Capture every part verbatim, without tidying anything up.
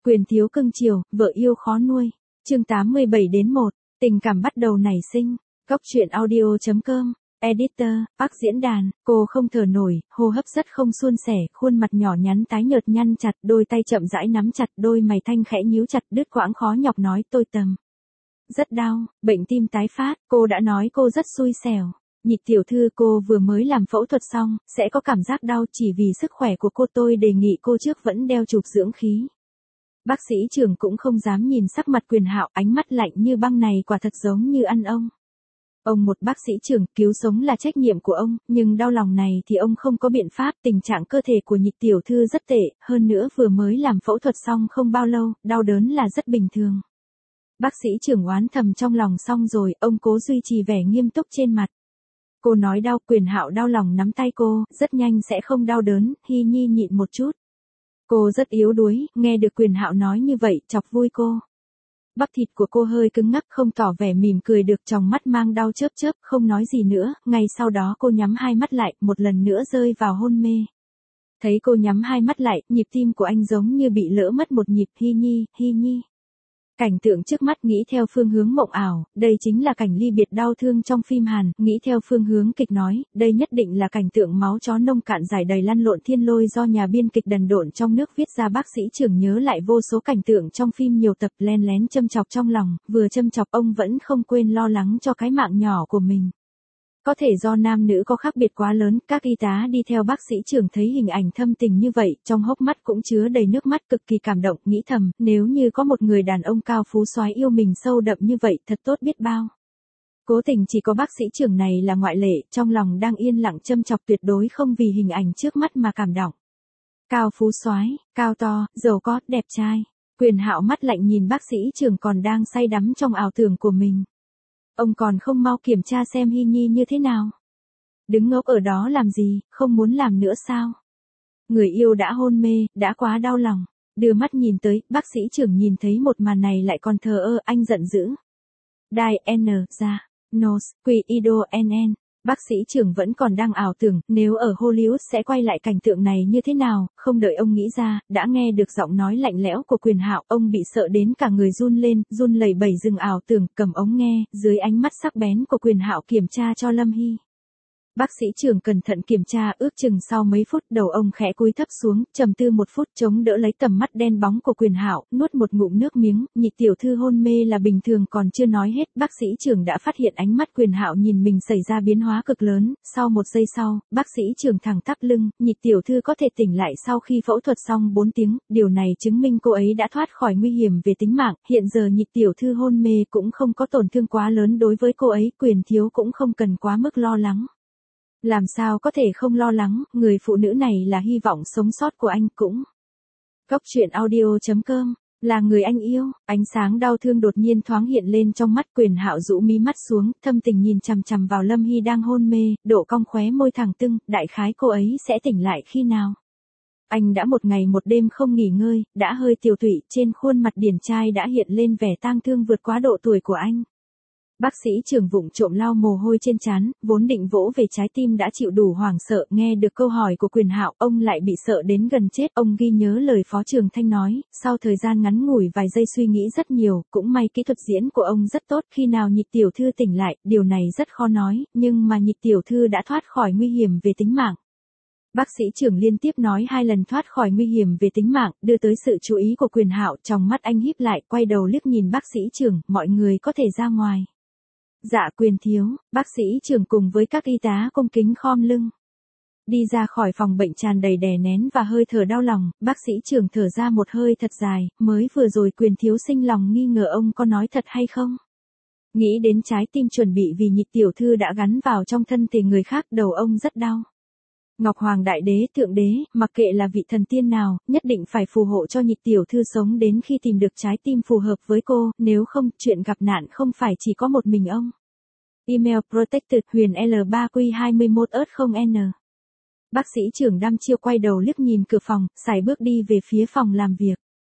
Quyền thiếu cưng chiều, vợ yêu khó nuôi. Chương tám mươi bảy đến một, tình cảm bắt đầu nảy sinh. Góc truyện audio chấm com, editor, Park diễn đàn, cô không thở nổi, hô hấp rất không suôn sẻ, khuôn mặt nhỏ nhắn tái nhợt nhăn chặt, đôi tay chậm rãi nắm chặt, đôi mày thanh khẽ nhíu chặt, đứt quãng khó nhọc nói tôi tầm. Rất đau, bệnh tim tái phát, cô đã nói cô rất xui xẻo. Nhịp tiểu thư cô vừa mới làm phẫu thuật xong, sẽ có cảm giác đau chỉ vì sức khỏe của cô tôi đề nghị cô trước vẫn đeo chụp dưỡng khí. Bác sĩ trưởng cũng không dám nhìn sắc mặt Quyền Hạo, ánh mắt lạnh như băng này quả thật giống như ăn ông. Ông một bác sĩ trưởng, cứu sống là trách nhiệm của ông, nhưng đau lòng này thì ông không có biện pháp, tình trạng cơ thể của nhịp tiểu thư rất tệ, hơn nữa vừa mới làm phẫu thuật xong không bao lâu, đau đớn là rất bình thường. Bác sĩ trưởng oán thầm trong lòng xong rồi, ông cố duy trì vẻ nghiêm túc trên mặt. Cô nói đau, Quyền Hạo đau lòng nắm tay cô, rất nhanh sẽ không đau đớn, Hy Nhi nhịn một chút. Cô rất yếu đuối, nghe được Quyền Hạo nói như vậy, chọc vui cô. Bắp thịt của cô hơi cứng ngắc, không tỏ vẻ mỉm cười được, tròng mắt mang đau chớp chớp, không nói gì nữa, ngay sau đó cô nhắm hai mắt lại, một lần nữa rơi vào hôn mê. Thấy cô nhắm hai mắt lại, nhịp tim của anh giống như bị lỡ mất một nhịp, Hy Nhi, Hy Nhi. Cảnh tượng trước mắt nghĩ theo phương hướng mộng ảo, đây chính là cảnh ly biệt đau thương trong phim Hàn, nghĩ theo phương hướng kịch nói, đây nhất định là cảnh tượng máu chó nông cạn giải đầy lăn lộn thiên lôi do nhà biên kịch đần độn trong nước viết ra. Bác sĩ trưởng nhớ lại vô số cảnh tượng trong phim nhiều tập, len lén châm chọc trong lòng, vừa châm chọc ông vẫn không quên lo lắng cho cái mạng nhỏ của mình. Có thể do nam nữ có khác biệt quá lớn, các y tá đi theo bác sĩ trưởng thấy hình ảnh thâm tình như vậy, trong hốc mắt cũng chứa đầy nước mắt, cực kỳ cảm động, nghĩ thầm, nếu như có một người đàn ông cao phú soái yêu mình sâu đậm như vậy, thật tốt biết bao. Cố tình chỉ có bác sĩ trưởng này là ngoại lệ, trong lòng đang yên lặng châm chọc, tuyệt đối không vì hình ảnh trước mắt mà cảm động. Cao phú soái, cao to, giàu có, đẹp trai. Quyền Hạo mắt lạnh nhìn bác sĩ trưởng còn đang say đắm trong ảo tưởng của mình. Ông còn không mau kiểm tra xem Hy Nhi như thế nào. Đứng ngốc ở đó làm gì, không muốn làm nữa sao? Người yêu đã hôn mê, đã quá đau lòng. Đưa mắt nhìn tới, bác sĩ trưởng nhìn thấy một màn này lại còn thờ ơ, anh giận dữ. Đai N, ra, Nos, Quy Ido N N. Bác sĩ trưởng vẫn còn đang ảo tưởng, nếu ở Hollywood sẽ quay lại cảnh tượng này như thế nào, không đợi ông nghĩ ra, đã nghe được giọng nói lạnh lẽo của Quyền Hạo, ông bị sợ đến cả người run lên, run lẩy bẩy dừng ảo tưởng, cầm ống nghe, dưới ánh mắt sắc bén của Quyền Hạo kiểm tra cho Lâm Hy. Bác sĩ trưởng cẩn thận kiểm tra, ước chừng sau mấy phút, đầu ông khẽ cúi thấp xuống, trầm tư một phút, chống đỡ lấy tầm mắt đen bóng của Quyền Hạo, nuốt một ngụm nước miếng, nhịp tiểu thư hôn mê là bình thường. Còn chưa nói hết, bác sĩ trưởng đã phát hiện ánh mắt Quyền Hạo nhìn mình xảy ra biến hóa cực lớn, sau một giây sau, bác sĩ trưởng thẳng tắp lưng, nhịp tiểu thư có thể tỉnh lại sau khi phẫu thuật xong bốn tiếng, điều này chứng minh cô ấy đã thoát khỏi nguy hiểm về tính mạng, hiện giờ nhịp tiểu thư hôn mê cũng không có tổn thương quá lớn đối với cô ấy, Quyền thiếu cũng không cần quá mức lo lắng. Làm sao có thể không lo lắng, người phụ nữ này là hy vọng sống sót của anh cũng. Góc truyện audio chấm com, là người anh yêu, ánh sáng đau thương đột nhiên thoáng hiện lên trong mắt. Quyền Hạo rũ mí mắt xuống, thâm tình nhìn chằm chằm vào Lâm Hy đang hôn mê, độ cong khóe môi thẳng tưng, đại khái cô ấy sẽ tỉnh lại khi nào. Anh đã một ngày một đêm không nghỉ ngơi, đã hơi tiều tụy, trên khuôn mặt điển trai đã hiện lên vẻ tang thương vượt quá độ tuổi của anh. Bác sĩ trưởng vụng trộm lau mồ hôi trên trán, vốn định vỗ về trái tim đã chịu đủ hoảng sợ, nghe được câu hỏi của Quyền Hạo, ông lại bị sợ đến gần chết. Ông ghi nhớ lời Phó Trường Thanh nói, sau thời gian ngắn ngủi vài giây suy nghĩ rất nhiều, cũng may kỹ thuật diễn của ông rất tốt, khi nào nhịp tiểu thư tỉnh lại, điều này rất khó nói, nhưng mà nhịp tiểu thư đã thoát khỏi nguy hiểm về tính mạng. Bác sĩ trưởng liên tiếp nói hai lần thoát khỏi nguy hiểm về tính mạng, đưa tới sự chú ý của Quyền Hạo, trong mắt anh híp lại, quay đầu liếc nhìn bác sĩ trưởng, mọi người có thể ra ngoài. Dạ Quyền thiếu, bác sĩ trưởng cùng với các y tá cung kính khom lưng. Đi ra khỏi phòng bệnh tràn đầy đè nén và hơi thở đau lòng, bác sĩ trưởng thở ra một hơi thật dài, mới vừa rồi Quyền thiếu sinh lòng nghi ngờ ông có nói thật hay không. Nghĩ đến trái tim chuẩn bị vì nhịp tiểu thư đã gắn vào trong thân thể người khác, đầu ông rất đau. Ngọc Hoàng Đại Đế, Thượng Đế, mặc kệ là vị thần tiên nào, nhất định phải phù hộ cho nhịp tiểu thư sống đến khi tìm được trái tim phù hợp với cô, nếu không, chuyện gặp nạn không phải chỉ có một mình ông. Email protected huyền L ba Q hai mốt ớt không N. Bác sĩ trưởng đăm chiêu quay đầu liếc nhìn cửa phòng, sải bước đi về phía phòng làm việc.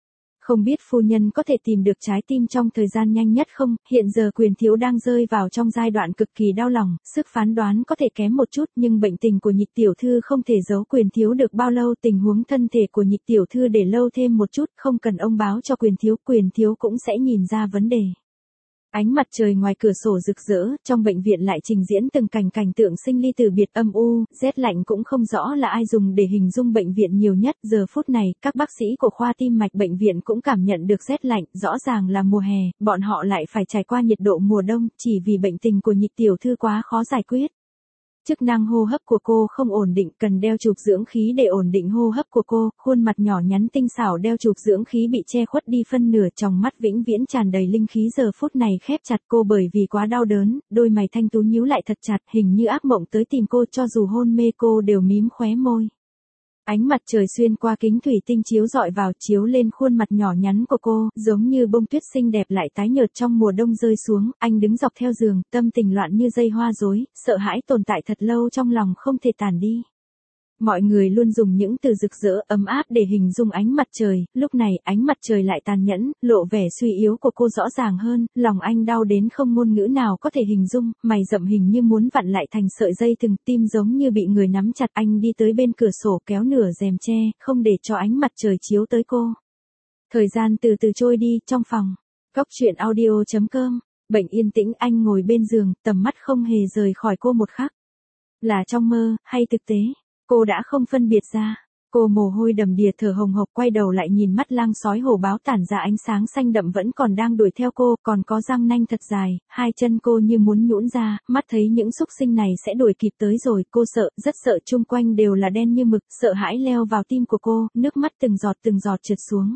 Không biết phu nhân có thể tìm được trái tim trong thời gian nhanh nhất không, hiện giờ Quyền thiếu đang rơi vào trong giai đoạn cực kỳ đau lòng, sức phán đoán có thể kém một chút nhưng bệnh tình của Nhịch tiểu thư không thể giấu Quyền thiếu được bao lâu, tình huống thân thể của Nhịch tiểu thư để lâu thêm một chút, không cần ông báo cho Quyền thiếu, Quyền thiếu cũng sẽ nhìn ra vấn đề. Ánh mặt trời ngoài cửa sổ rực rỡ, trong bệnh viện lại trình diễn từng cảnh cảnh tượng sinh ly từ biệt âm u, rét lạnh cũng không rõ là ai dùng để hình dung bệnh viện nhiều nhất. Giờ phút này, các bác sĩ của khoa tim mạch bệnh viện cũng cảm nhận được rét lạnh, rõ ràng là mùa hè, bọn họ lại phải trải qua nhiệt độ mùa đông, chỉ vì bệnh tình của Nhịch tiểu thư quá khó giải quyết. Chức năng hô hấp của cô không ổn định, cần đeo chụp dưỡng khí để ổn định hô hấp của cô, khuôn mặt nhỏ nhắn tinh xảo đeo chụp dưỡng khí bị che khuất đi phân nửa, trong mắt vĩnh viễn tràn đầy linh khí giờ phút này khép chặt, cô bởi vì quá đau đớn, đôi mày thanh tú nhíu lại thật chặt, hình như ác mộng tới tìm cô, cho dù hôn mê cô đều mím khóe môi. Ánh mặt trời xuyên qua kính thủy tinh chiếu rọi vào, chiếu lên khuôn mặt nhỏ nhắn của cô, giống như bông tuyết xinh đẹp lại tái nhợt trong mùa đông rơi xuống. Anh đứng dọc theo giường, tâm tình loạn như dây hoa rối, sợ hãi tồn tại thật lâu trong lòng không thể tàn đi. Mọi người luôn dùng những từ rực rỡ, ấm áp để hình dung ánh mặt trời, lúc này ánh mặt trời lại tàn nhẫn, lộ vẻ suy yếu của cô rõ ràng hơn, lòng anh đau đến không ngôn ngữ nào có thể hình dung, mày rậm hình như muốn vặn lại thành sợi dây thừng, tim giống như bị người nắm chặt. Anh đi tới bên cửa sổ kéo nửa rèm che, không để cho ánh mặt trời chiếu tới cô. Thời gian từ từ trôi đi, trong phòng. Góc truyện audio chấm com, bệnh yên tĩnh, anh ngồi bên giường, tầm mắt không hề rời khỏi cô một khắc. Là trong mơ, hay thực tế? Cô đã không phân biệt ra. Cô mồ hôi đầm đìa thở hồng hộc quay đầu lại nhìn mắt lang sói hổ báo tản ra ánh sáng xanh đậm vẫn còn đang đuổi theo cô, còn có răng nanh thật dài, hai chân cô như muốn nhũn ra, mắt thấy những xúc sinh này sẽ đuổi kịp tới rồi, cô sợ, rất sợ, chung quanh đều là đen như mực, sợ hãi leo vào tim của cô, nước mắt từng giọt từng giọt trượt xuống.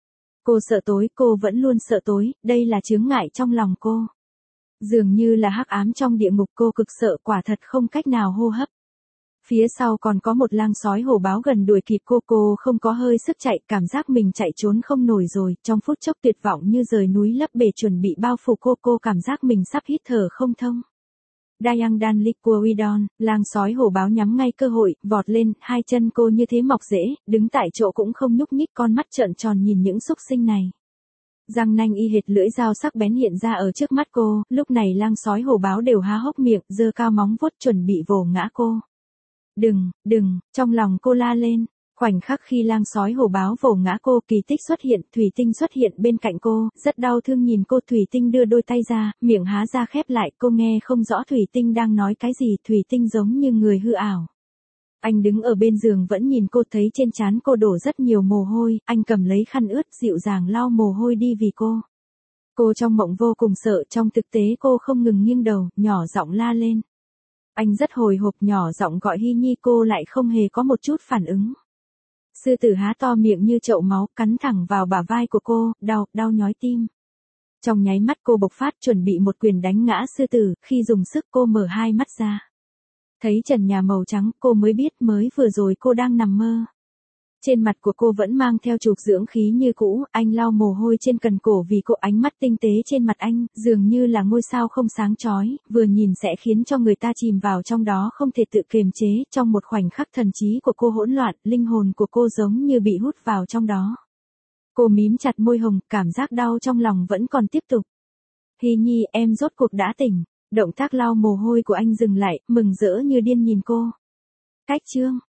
Cô sợ tối, cô vẫn luôn sợ tối, đây là chướng ngại trong lòng cô. Dường như là hắc ám trong địa ngục, cô cực sợ, quả thật không cách nào hô hấp. Phía sau còn có một lang sói hổ báo gần đuổi kịp cô, cô không có hơi sức chạy, cảm giác mình chạy trốn không nổi rồi, trong phút chốc tuyệt vọng như rời núi lấp bể chuẩn bị bao phủ cô, cô cảm giác mình sắp hít thở không thông. Dayang Dan Liquidon, lang sói hổ báo nhắm ngay cơ hội, vọt lên, hai chân cô như thế mọc rễ, đứng tại chỗ cũng không nhúc nhích, con mắt trợn tròn nhìn những xúc sinh này. Răng nanh y hệt lưỡi dao sắc bén hiện ra ở trước mắt cô, lúc này lang sói hổ báo đều há hốc miệng, giơ cao móng vuốt chuẩn bị vồ ngã cô. Đừng, đừng, trong lòng cô la lên. Khoảnh khắc khi lang sói hổ báo vồ ngã cô, kỳ tích xuất hiện, Thủy Tinh xuất hiện bên cạnh cô, rất đau thương nhìn cô. Thủy Tinh đưa đôi tay ra, miệng há ra khép lại, cô nghe không rõ Thủy Tinh đang nói cái gì, Thủy Tinh giống như người hư ảo. Anh đứng ở bên giường vẫn nhìn cô, thấy trên trán cô đổ rất nhiều mồ hôi, anh cầm lấy khăn ướt dịu dàng lau mồ hôi đi vì cô. Cô trong mộng vô cùng sợ, trong thực tế cô không ngừng nghiêng đầu, nhỏ giọng la lên. Anh rất hồi hộp nhỏ giọng gọi Hy Nhi, cô lại không hề có một chút phản ứng. Sư tử há to miệng như chậu máu, cắn thẳng vào bả vai của cô, đau, đau nhói tim. Trong nháy mắt cô bộc phát chuẩn bị một quyền đánh ngã sư tử, khi dùng sức cô mở hai mắt ra. Thấy trần nhà màu trắng, cô mới biết mới vừa rồi cô đang nằm mơ. Trên mặt của cô vẫn mang theo chụp dưỡng khí như cũ, anh lau mồ hôi trên cần cổ vì cô, ánh mắt tinh tế trên mặt anh, dường như là ngôi sao không sáng chói, vừa nhìn sẽ khiến cho người ta chìm vào trong đó không thể tự kiềm chế, trong một khoảnh khắc thần trí của cô hỗn loạn, linh hồn của cô giống như bị hút vào trong đó. Cô mím chặt môi hồng, cảm giác đau trong lòng vẫn còn tiếp tục. Hy Nhi, em rốt cuộc đã tỉnh, động tác lau mồ hôi của anh dừng lại, mừng rỡ như điên nhìn cô. Cách chương